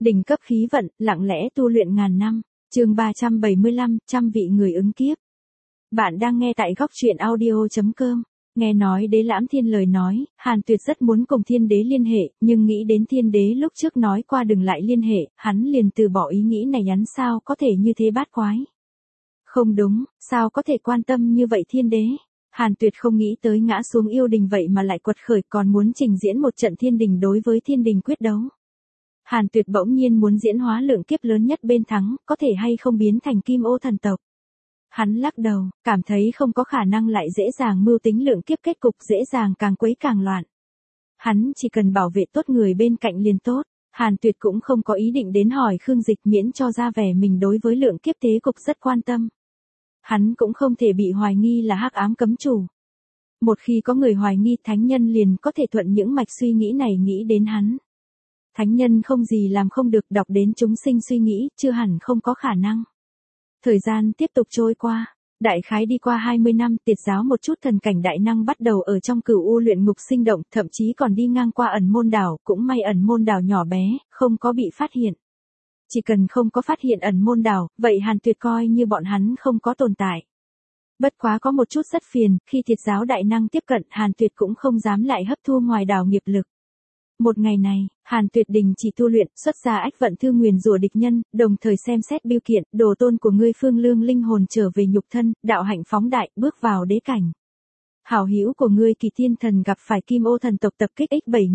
Đỉnh cấp khí vận, lặng lẽ tu luyện ngàn năm. Chương 375, trăm vị người ứng kiếp. Bạn đang nghe tại góc truyện audio.com. Nghe nói Đế Lãm Thiên lời nói, Hàn Tuyệt rất muốn cùng Thiên Đế liên hệ, nhưng nghĩ đến Thiên Đế lúc trước nói qua đừng lại liên hệ, hắn liền từ bỏ ý nghĩ này. Hắn sao có thể như thế bát quái? Không đúng, sao có thể quan tâm như vậy Thiên Đế? Hàn Tuyệt không nghĩ tới ngã xuống yêu đình vậy mà lại quật khởi, còn muốn trình diễn một trận thiên đình đối với thiên đình quyết đấu. Hàn Tuyệt bỗng nhiên muốn diễn hóa lượng kiếp lớn nhất bên thắng, có thể hay không biến thành Kim Ô thần tộc. Hắn lắc đầu, cảm thấy không có khả năng, lại dễ dàng mưu tính lượng kiếp, kết cục dễ dàng càng quấy càng loạn. Hắn chỉ cần bảo vệ tốt người bên cạnh liền tốt. Hàn Tuyệt cũng không có ý định đến hỏi Khương Dịch, miễn cho ra vẻ mình đối với lượng kiếp thế cục rất quan tâm. Hắn cũng không thể bị hoài nghi là hắc ám cấm chủ. Một khi có người hoài nghi, thánh nhân liền có thể thuận những mạch suy nghĩ này nghĩ đến hắn. Thánh nhân không gì làm không được, đọc đến chúng sinh suy nghĩ, chưa hẳn không có khả năng. Thời gian tiếp tục trôi qua, đại khái đi qua 20 năm, Tiệt giáo một chút thần cảnh đại năng bắt đầu ở trong Cửu U luyện ngục sinh động, thậm chí còn đi ngang qua ẩn môn đảo, cũng may ẩn môn đảo nhỏ bé, không có bị phát hiện. Chỉ cần không có phát hiện ẩn môn đảo, vậy Hàn Tuyệt coi như bọn hắn không có tồn tại. Bất quá có một chút rất phiền, khi Tiệt giáo đại năng tiếp cận, Hàn Tuyệt cũng không dám lại hấp thu ngoài đảo nghiệp lực. Một ngày này, Hàn Tuyệt đình chỉ tu luyện, xuất ra ách vận thư nguyền rủa địch nhân, đồng thời xem xét bưu kiện, đồ tôn của ngươi Phương Lương linh hồn trở về nhục thân, đạo hạnh phóng đại, bước vào đế cảnh. Hảo hữu của ngươi Kỳ Thiên Thần gặp phải Kim Ô thần tộc tập kích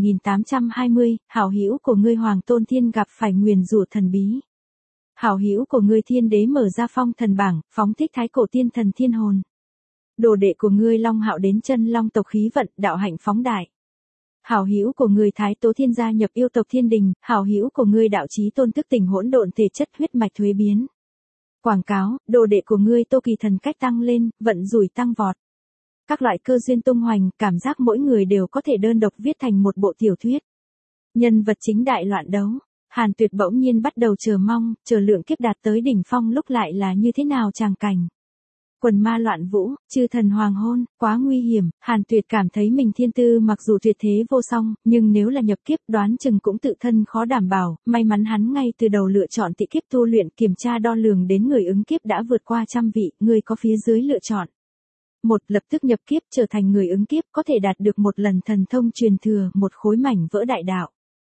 X7820, hảo hữu của ngươi Hoàng Tôn Thiên gặp phải nguyền rủa thần bí. Hảo hữu của ngươi Thiên Đế mở ra phong thần bảng, phóng thích thái cổ tiên thần thiên hồn. Đồ đệ của ngươi Long Hạo đến chân long tộc khí vận, đạo hạnh phóng đại. Hảo hữu của người Thái Tố Thiên gia nhập yêu tộc thiên đình, hảo hữu của ngươi Đạo Chí Tôn thức tỉnh hỗn độn thể chất huyết mạch thuế biến. Quảng cáo, đồ đệ của ngươi Tô Kỳ thần cách tăng lên, vận rủi tăng vọt. Các loại cơ duyên tung hoành, cảm giác mỗi người đều có thể đơn độc viết thành một bộ tiểu thuyết. Nhân vật chính đại loạn đấu, Hàn Tuyệt bỗng nhiên bắt đầu chờ mong, chờ lượng kiếp đạt tới đỉnh phong lúc lại là như thế nào tràng cảnh. Quần ma loạn vũ, chư thần hoàng hôn, quá nguy hiểm. Hàn Tuyệt cảm thấy mình thiên tư mặc dù tuyệt thế vô song, nhưng nếu là nhập kiếp đoán chừng cũng tự thân khó đảm bảo. May mắn hắn ngay từ đầu lựa chọn tị kiếp tu luyện, kiểm tra đo lường đến người ứng kiếp đã vượt qua 100 vị, người có phía dưới lựa chọn. 1. Lập tức nhập kiếp trở thành người ứng kiếp, có thể đạt được một lần thần thông truyền thừa, một khối mảnh vỡ đại đạo.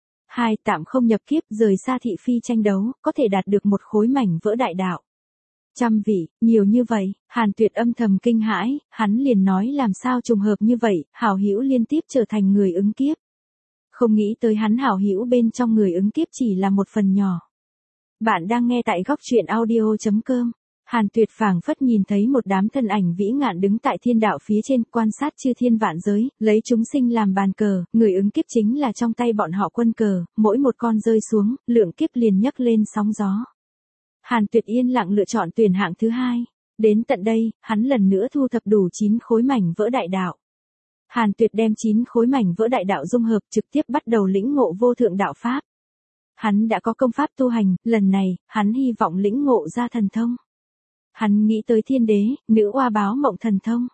2. Tạm không nhập kiếp, rời xa thị phi tranh đấu, có thể đạt được một khối mảnh vỡ đại đạo. 100 vị, nhiều như vậy. Hàn Tuyệt âm thầm kinh hãi, hắn liền nói làm sao trùng hợp như vậy, hảo hữu liên tiếp trở thành người ứng kiếp. Không nghĩ tới hắn hảo hữu bên trong người ứng kiếp chỉ là một phần nhỏ. Bạn đang nghe tại góc truyện audio.com. Hàn Tuyệt phảng phất nhìn thấy một đám thân ảnh vĩ ngạn đứng tại thiên đạo phía trên, quan sát chư thiên vạn giới, lấy chúng sinh làm bàn cờ, người ứng kiếp chính là trong tay bọn họ quân cờ, mỗi một con rơi xuống, lượng kiếp liền nhấc lên sóng gió. Hàn Tuyệt yên lặng lựa chọn tuyển hạng thứ 2. Đến tận đây, hắn lần nữa thu thập đủ 9 khối mảnh vỡ đại đạo. Hàn Tuyệt đem 9 khối mảnh vỡ đại đạo dung hợp, trực tiếp bắt đầu lĩnh ngộ vô thượng đạo pháp. Hắn đã có công pháp tu hành, lần này, hắn hy vọng lĩnh ngộ ra thần thông. Hắn nghĩ tới Thiên Đế, nữ oa báo mộng thần thông.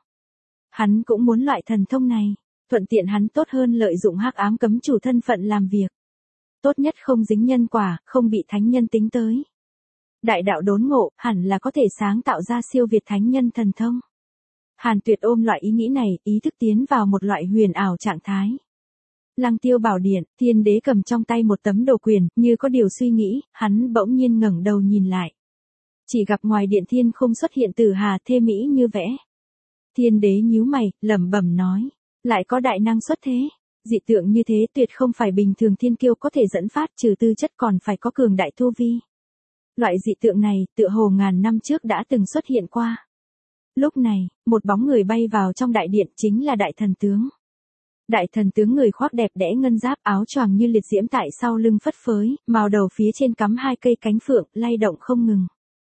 Hắn cũng muốn loại thần thông này, thuận tiện hắn tốt hơn lợi dụng hắc ám cấm chủ thân phận làm việc. Tốt nhất không dính nhân quả, không bị thánh nhân tính tới. Đại đạo đốn ngộ, hẳn là có thể sáng tạo ra siêu việt thánh nhân thần thông. Hàn Tuyệt ôm loại ý nghĩ này, ý thức tiến vào một loại huyền ảo trạng thái. Lăng Tiêu Bảo Điện, Thiên Đế cầm trong tay một tấm đồ quyền, như có điều suy nghĩ, hắn bỗng nhiên ngẩng đầu nhìn lại. Chỉ gặp ngoài điện thiên không xuất hiện Tử Hà thê mỹ như vẽ. Thiên Đế nhíu mày, lẩm bẩm nói, lại có đại năng xuất thế. Dị tượng như thế tuyệt không phải bình thường thiên kiêu có thể dẫn phát, trừ tư chất còn phải có cường đại tu vi. Loại dị tượng này, tựa hồ ngàn năm trước đã từng xuất hiện qua. Lúc này, một bóng người bay vào trong đại điện, chính là đại thần tướng. Đại thần tướng người khoác đẹp đẽ ngân giáp, áo choàng như liệt diễm tại sau lưng phất phới, màu đầu phía trên cắm 2 cây cánh phượng, lay động không ngừng.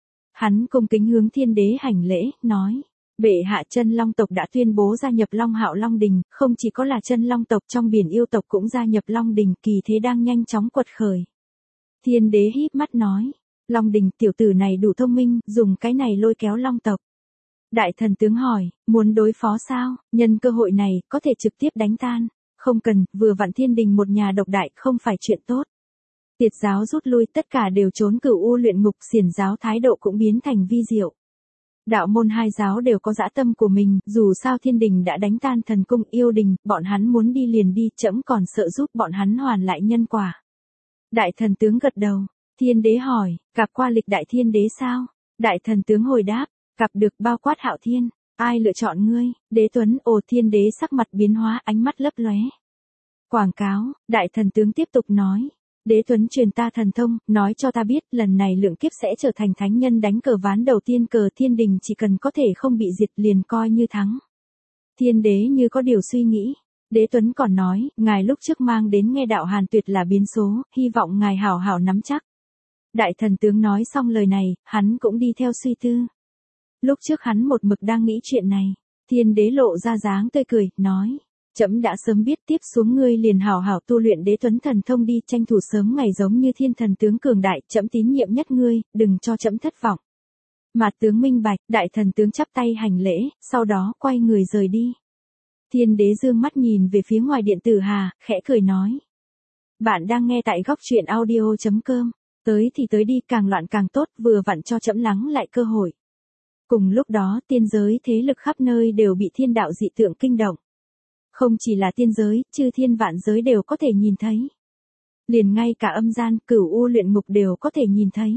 Hắn cung kính hướng Thiên Đế hành lễ, nói: Bệ hạ, chân long tộc đã tuyên bố gia nhập Long Hạo Long Đình, không chỉ có là chân long tộc, trong biển yêu tộc cũng gia nhập Long Đình, kỳ thế đang nhanh chóng quật khởi. Thiên Đế híp mắt nói: Long Đình, tiểu tử này đủ thông minh, dùng cái này lôi kéo long tộc. Đại thần tướng hỏi, muốn đối phó sao? Nhân cơ hội này, có thể trực tiếp đánh tan. Không cần, vừa vặn thiên đình một nhà độc đại, không phải chuyện tốt. Tiệt giáo rút lui, tất cả đều trốn Cửu U luyện ngục, xiển giáo thái độ cũng biến thành vi diệu. Đạo môn hai giáo đều có dã tâm của mình, dù sao thiên đình đã đánh tan thần cung yêu đình, bọn hắn muốn đi liền đi, trẫm còn sợ giúp bọn hắn hoàn lại nhân quả. Đại thần tướng gật đầu, thiên đế hỏi, gặp qua lịch đại thiên đế sao? Đại thần tướng hồi đáp, gặp được, bao quát Hạo Thiên, ai lựa chọn ngươi? Đế Tuấn, ồ, thiên đế sắc mặt biến hóa, ánh mắt lấp lóe. Quảng cáo, đại thần tướng tiếp tục nói. Đế Tuấn truyền ta thần thông, nói cho ta biết lần này lượng kiếp sẽ trở thành thánh nhân đánh cờ ván đầu tiên, cờ thiên đình chỉ cần có thể không bị diệt liền coi như thắng. Thiên đế như có điều suy nghĩ. Đế Tuấn còn nói, ngài lúc trước mang đến nghe đạo Hàn Tuyệt là biến số, hy vọng ngài hảo hảo nắm chắc. Đại thần tướng nói xong lời này, hắn cũng đi theo suy tư. Lúc trước hắn một mực đang nghĩ chuyện này, thiên đế lộ ra dáng tươi cười, nói. Trẫm đã sớm biết, tiếp xuống ngươi liền hảo hảo tu luyện Đế Tuấn thần thông đi, tranh thủ sớm ngày giống như thiên thần tướng cường đại, trẫm tín nhiệm nhất ngươi, đừng cho trẫm thất vọng. Mạt tướng minh bạch, đại thần tướng chắp tay hành lễ, sau đó quay người rời đi. Thiên đế dương mắt nhìn về phía ngoài điện tử hà, khẽ cười nói. Bạn đang nghe tại góc truyện audio.com, tới thì tới đi, càng loạn càng tốt, vừa vặn cho trẫm lắng lại cơ hội. Cùng lúc đó, tiên giới thế lực khắp nơi đều bị thiên đạo dị tượng kinh động. Không chỉ là tiên giới, chư thiên vạn giới đều có thể nhìn thấy. Liền ngay cả âm gian, Cửu U luyện ngục đều có thể nhìn thấy.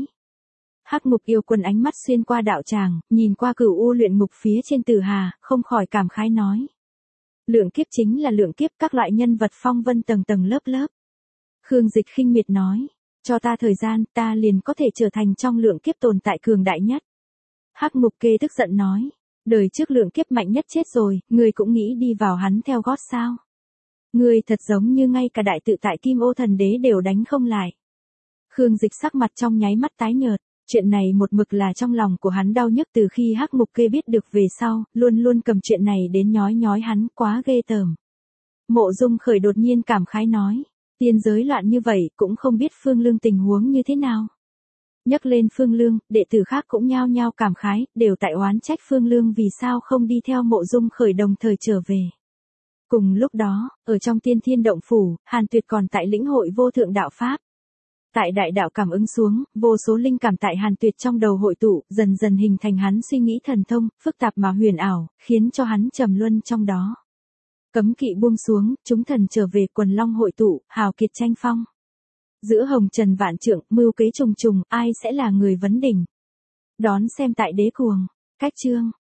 Hắc Ngục yêu quân ánh mắt xuyên qua đạo tràng, nhìn qua Cửu U luyện ngục phía trên tử hà, không khỏi cảm khái nói. Lượng kiếp chính là lượng kiếp, các loại nhân vật phong vân tầng tầng lớp lớp. Khương Dịch khinh miệt nói, cho ta thời gian, ta liền có thể trở thành trong lượng kiếp tồn tại cường đại nhất. Hắc Ngục kê tức giận nói. Đời trước lượng kiếp mạnh nhất chết rồi, ngươi cũng nghĩ đi vào hắn theo gót sao? Ngươi thật giống như ngay cả đại tự tại Kim Ô thần đế đều đánh không lại. Khương Dịch sắc mặt trong nháy mắt tái nhợt, chuyện này một mực là trong lòng của hắn đau nhức từ khi Hắc Ngục kê biết được về sau, luôn luôn cầm chuyện này đến nhói nhói hắn, quá ghê tởm. Mộ Dung Khởi đột nhiên cảm khái nói, tiên giới loạn như vậy cũng không biết Phương Lương tình huống như thế nào. Nhắc lên Phương Lương, đệ tử khác cũng nhao nhao cảm khái, đều tại oán trách Phương Lương vì sao không đi theo Mộ Dung Khởi đồng thời trở về. Cùng lúc đó, ở trong Tiên Thiên Động Phủ, Hàn Tuyệt còn tại lĩnh hội vô thượng đạo Pháp. Tại đại đạo cảm ứng xuống, vô số linh cảm tại Hàn Tuyệt trong đầu hội tụ, dần dần hình thành hắn suy nghĩ thần thông, phức tạp mà huyền ảo, khiến cho hắn trầm luân trong đó. Cấm kỵ buông xuống, chúng thần trở về, quần long hội tụ, hào kiệt tranh phong. Giữa hồng trần vạn trượng, mưu kế trùng trùng, ai sẽ là người vấn đỉnh? Đón xem tại Đế Cuồng. Cách chương